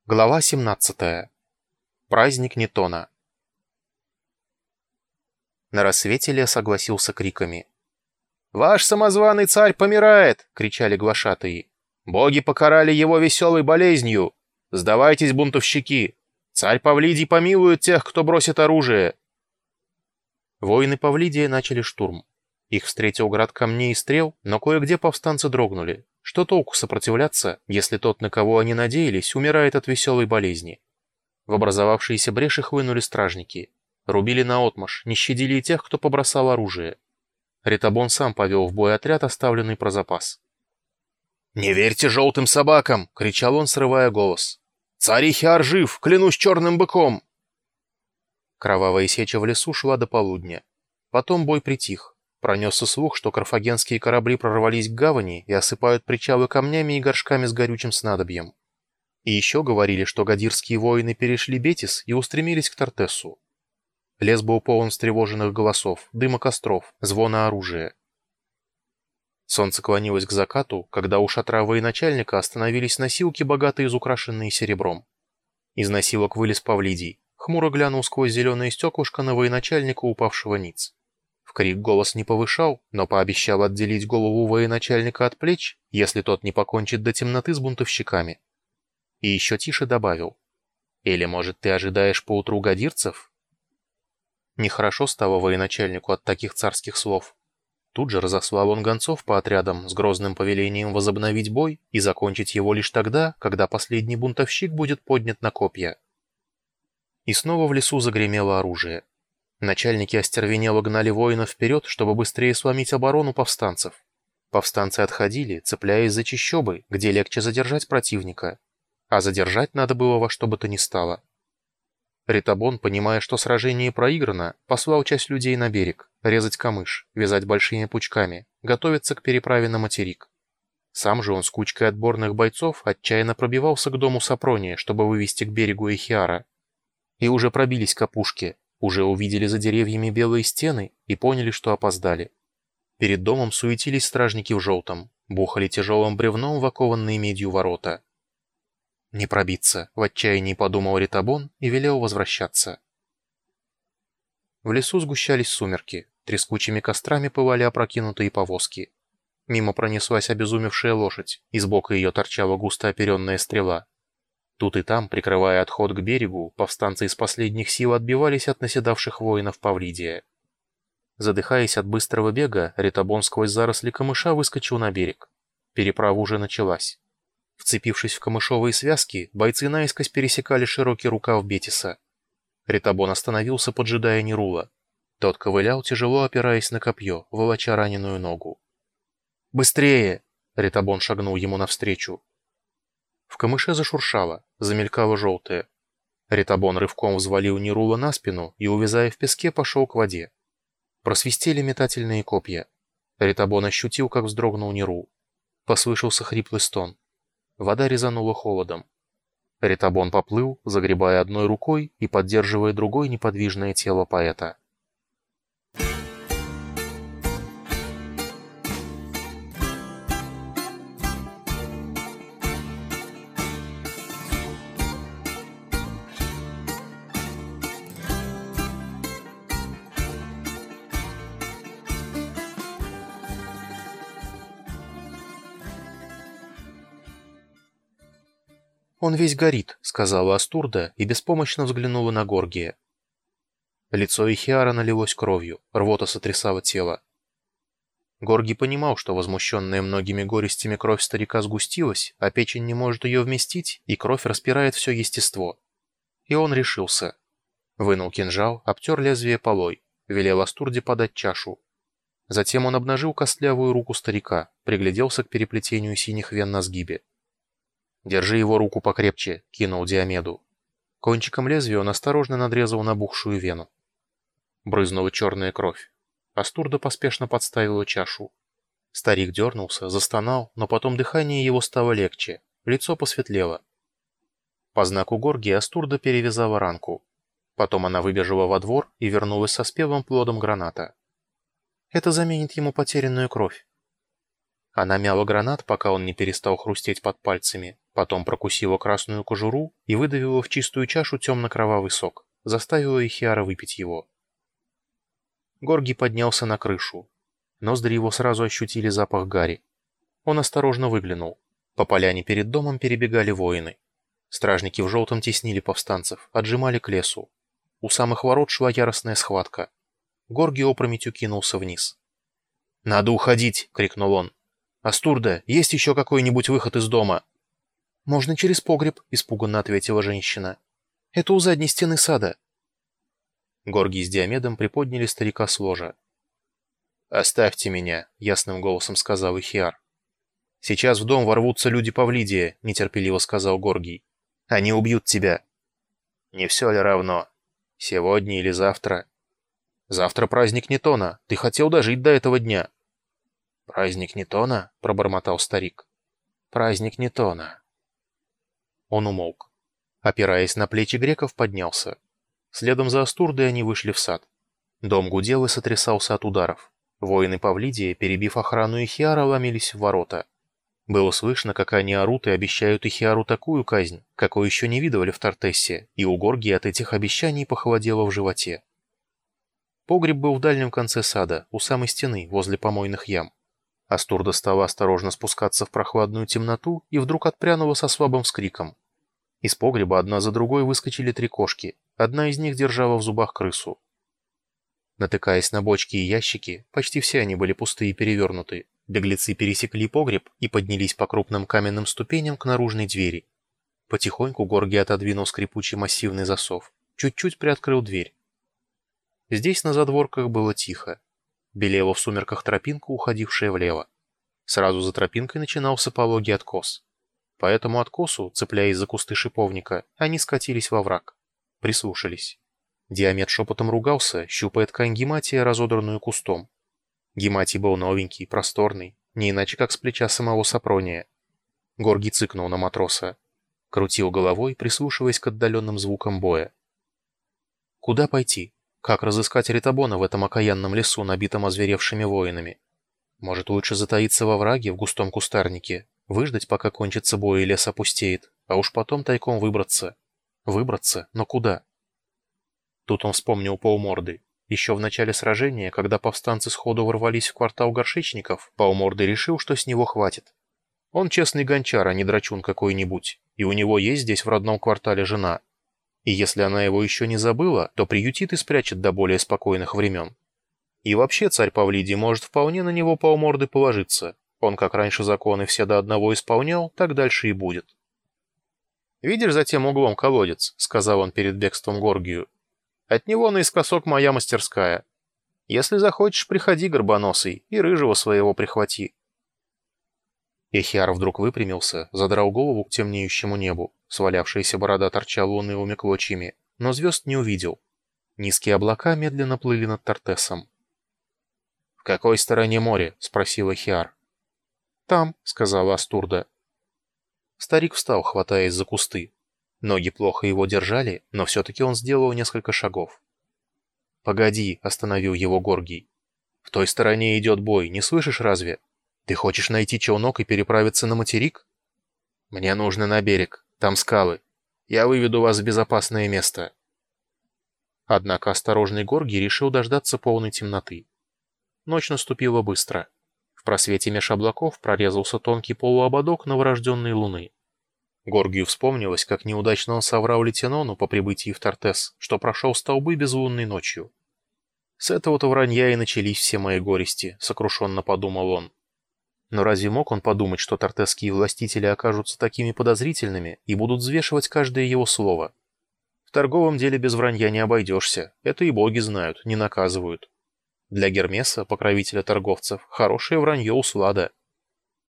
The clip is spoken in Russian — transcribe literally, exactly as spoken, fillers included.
Глава семнадцатая. Праздник Нетона. На рассвете лес огласился криками. «Ваш самозваный царь помирает!» — кричали глашатаи. «Боги покарали его веселой болезнью! Сдавайтесь, бунтовщики! Царь Павлидий помилует тех, кто бросит оружие!» Воины Павлидия начали штурм. Их встретил град камней и стрел, но кое-где повстанцы дрогнули. Что толку сопротивляться, если тот, на кого они надеялись, умирает от веселой болезни? В образовавшиеся бреши хлынули стражники. Рубили наотмашь, не щадили и тех, кто побросал оружие. Ритобон сам повел в бой отряд, оставленный про запас. «Не верьте желтым собакам!» — кричал он, срывая голос. «Царь Ихиар жив, клянусь черным быком!» Кровавая сеча в лесу шла до полудня. Потом бой притих. Пронесся слух, что карфагенские корабли прорвались к гавани и осыпают причалы камнями и горшками с горючим снадобьем. И еще говорили, что гадирские воины перешли Бетис и устремились к Тартессу. Лес был полон встревоженных голосов, дыма костров, звона оружия. Солнце клонилось к закату, когда у шатра военачальника остановились носилки, богато изукрашенные серебром. Из носилок вылез Павлидий, хмуро глянул сквозь зеленое стеклышко на военачальника, упавшего ниц. В крик голос не повышал, но пообещал отделить голову военачальника от плеч, если тот не покончит до темноты с бунтовщиками. И еще тише добавил: «Или, может, ты ожидаешь поутру гадирцев?» Нехорошо стало военачальнику от таких царских слов. Тут же разослал он гонцов по отрядам с грозным повелением возобновить бой и закончить его лишь тогда, когда последний бунтовщик будет поднят на копья. И снова в лесу загремело оружие. Начальники остервенело гнали воинов вперед, чтобы быстрее сломить оборону повстанцев. Повстанцы отходили, цепляясь за чащобы, где легче задержать противника. А задержать надо было во что бы то ни стало. Ритобон, понимая, что сражение проиграно, послал часть людей на берег, резать камыш, вязать большими пучками, готовиться к переправе на материк. Сам же он с кучкой отборных бойцов отчаянно пробивался к дому Сапрония, чтобы вывести к берегу Ихиара. И уже пробились к опушке, уже увидели за деревьями белые стены и поняли, что опоздали. Перед домом суетились стражники в желтом, бухали тяжелым бревном в окованные медью ворота. «Не пробиться», — в отчаянии подумал Ритобон и велел возвращаться. В лесу сгущались сумерки, трескучими кострами пылали опрокинутые повозки. Мимо пронеслась обезумевшая лошадь, и сбоку ее торчала густо оперенная стрела. Тут и там, прикрывая отход к берегу, повстанцы из последних сил отбивались от наседавших воинов Павлидия. Задыхаясь от быстрого бега, Ритобон сквозь заросли камыша выскочил на берег. Переправа уже началась. Вцепившись в камышовые связки, бойцы наискось пересекали широкий рукав Бетиса. Ритобон остановился, поджидая Нерула. Тот ковылял, тяжело опираясь на копье, волоча раненую ногу. «Быстрее!» — Ритобон шагнул ему навстречу. В камыше зашуршало, замелькало желтое. Ритобон рывком взвалил Нерула на спину и, увязая в песке, пошел к воде. Просвистели метательные копья. Ритобон ощутил, как вздрогнул Нерул. Послышался хриплый стон. Вода резанула холодом. Ритобон поплыл, загребая одной рукой и поддерживая другой неподвижное тело поэта. «Он весь горит», — сказала Астурда и беспомощно взглянула на Горгия. Лицо Ихиара налилось кровью, рвота сотрясала тело. Горгий понимал, что возмущенная многими горестями кровь старика сгустилась, а печень не может ее вместить, и кровь распирает все естество. И он решился. Вынул кинжал, обтер лезвие полой, велел Астурде подать чашу. Затем он обнажил костлявую руку старика, пригляделся к переплетению синих вен на сгибе. «Держи его руку покрепче», — кинул Диомеду. Кончиком лезвия он осторожно надрезал набухшую вену. Брызнула черная кровь. Астурда поспешно подставила чашу. Старик дернулся, застонал, но потом дыхание его стало легче, лицо посветлело. По знаку Горгия Астурда перевязала ранку. Потом она выбежала во двор и вернулась со спелым плодом граната. Это заменит ему потерянную кровь. Она мяла гранат, пока он не перестал хрустеть под пальцами, Потом прокусила красную кожуру и выдавила в чистую чашу темно-кровавый сок, заставила Ихиара выпить его. Горгий поднялся на крышу. Ноздри его сразу ощутили запах гари. Он осторожно выглянул. По поляне перед домом перебегали воины. Стражники в желтом теснили повстанцев, отжимали к лесу. У самых ворот шла яростная схватка. Горгий опрометью кинулся вниз. «Надо уходить!» — крикнул он. «Астурда, есть еще какой-нибудь выход из дома?» «Можно через погреб», — испуганно ответила женщина. «Это у задней стены сада». Горгий с Диомедом приподняли старика с ложа. «Оставьте меня», — ясным голосом сказал Ихиар. «Сейчас в дом ворвутся люди Павлидия», — нетерпеливо сказал Горгий. «Они убьют тебя». «Не все ли равно? Сегодня или завтра?» «Завтра праздник Нетона. Ты хотел дожить до этого дня». «Праздник Нетона?» — пробормотал старик. «Праздник Нетона». Он умолк. Опираясь на плечи греков, поднялся. Следом за Астурдой они вышли в сад. Дом гудел и сотрясался от ударов. Воины Павлидия, перебив охрану Ихиара, ломились в ворота. Было слышно, как они орут и обещают Ихиару такую казнь, какой еще не видывали в Тартессе, и у Горгии от этих обещаний похолодело в животе. Погреб был в дальнем конце сада, у самой стены, возле помойных ям. Астурда стала осторожно спускаться в прохладную темноту и вдруг отпрянула со слабым вскриком. Из погреба одна за другой выскочили три кошки, одна из них держала в зубах крысу. Натыкаясь на бочки и ящики, почти все они были пустые и перевернуты, беглецы пересекли погреб и поднялись по крупным каменным ступеням к наружной двери. Потихоньку Горгий отодвинул скрипучий массивный засов, чуть-чуть приоткрыл дверь. Здесь на задворках было тихо. Белела в сумерках тропинка, уходившая влево. Сразу за тропинкой начинался пологий откос. По этому откосу, цепляясь за кусты шиповника, они скатились во враг. Прислушались. Диомед шепотом ругался, щупая ткань гематия, разодранную кустом. Гематий был новенький, просторный, не иначе как с плеча самого Сапрония. Горгий цыкнул на матроса. Крутил головой, прислушиваясь к отдаленным звукам боя. Куда пойти? Как разыскать Ритабона в этом окаянном лесу, набитом озверевшими воинами? Может, лучше затаиться во враге в густом кустарнике, выждать, пока кончится бой и лес опустеет, а уж потом тайком выбраться. Выбраться? Но куда? Тут он вспомнил полморды. Еще в начале сражения, когда повстанцы сходу ворвались в квартал горшечников, полморды решил, что с него хватит. Он честный гончар, а не драчун какой-нибудь, и у него есть здесь в родном квартале жена. И если она его еще не забыла, то приютит и спрячет до более спокойных времен. И вообще царь Павлидий может вполне на него полморды положиться. Он как раньше законы все до одного исполнял, так дальше и будет. «Видишь за тем углом колодец?» — сказал он перед бегством Горгию. «От него наискосок моя мастерская. Если захочешь, приходи, горбоносый, и рыжего своего прихвати». Ихиар вдруг выпрямился, задрал голову к темнеющему небу. Свалявшаяся борода торчала унылыми клочьями, но звезд не увидел. Низкие облака медленно плыли над Тартессом. «В какой стороне море?» — спросил Ихиар. «Там», — сказала Астурда. Старик встал, хватаясь за кусты. Ноги плохо его держали, но все-таки он сделал несколько шагов. «Погоди», — остановил его Горгий. «В той стороне идет бой, не слышишь разве? Ты хочешь найти челнок и переправиться на материк?» «Мне нужно на берег, там скалы. Я выведу вас в безопасное место». Однако осторожный Горгий решил дождаться полной темноты. Ночь наступила быстро. В просвете меж облаков прорезался тонкий полуободок новорожденной луны. Горгию вспомнилось, как неудачно он соврал Летенону по прибытии в Тартес, что прошел столбы безлунной ночью. «С этого-то вранья и начались все мои горести», — сокрушенно подумал он. Но разве мог он подумать, что тартесские властители окажутся такими подозрительными и будут взвешивать каждое его слово? В торговом деле без вранья не обойдешься, это и боги знают, не наказывают. Для Гермеса, покровителя торговцев, хорошее вранье услада.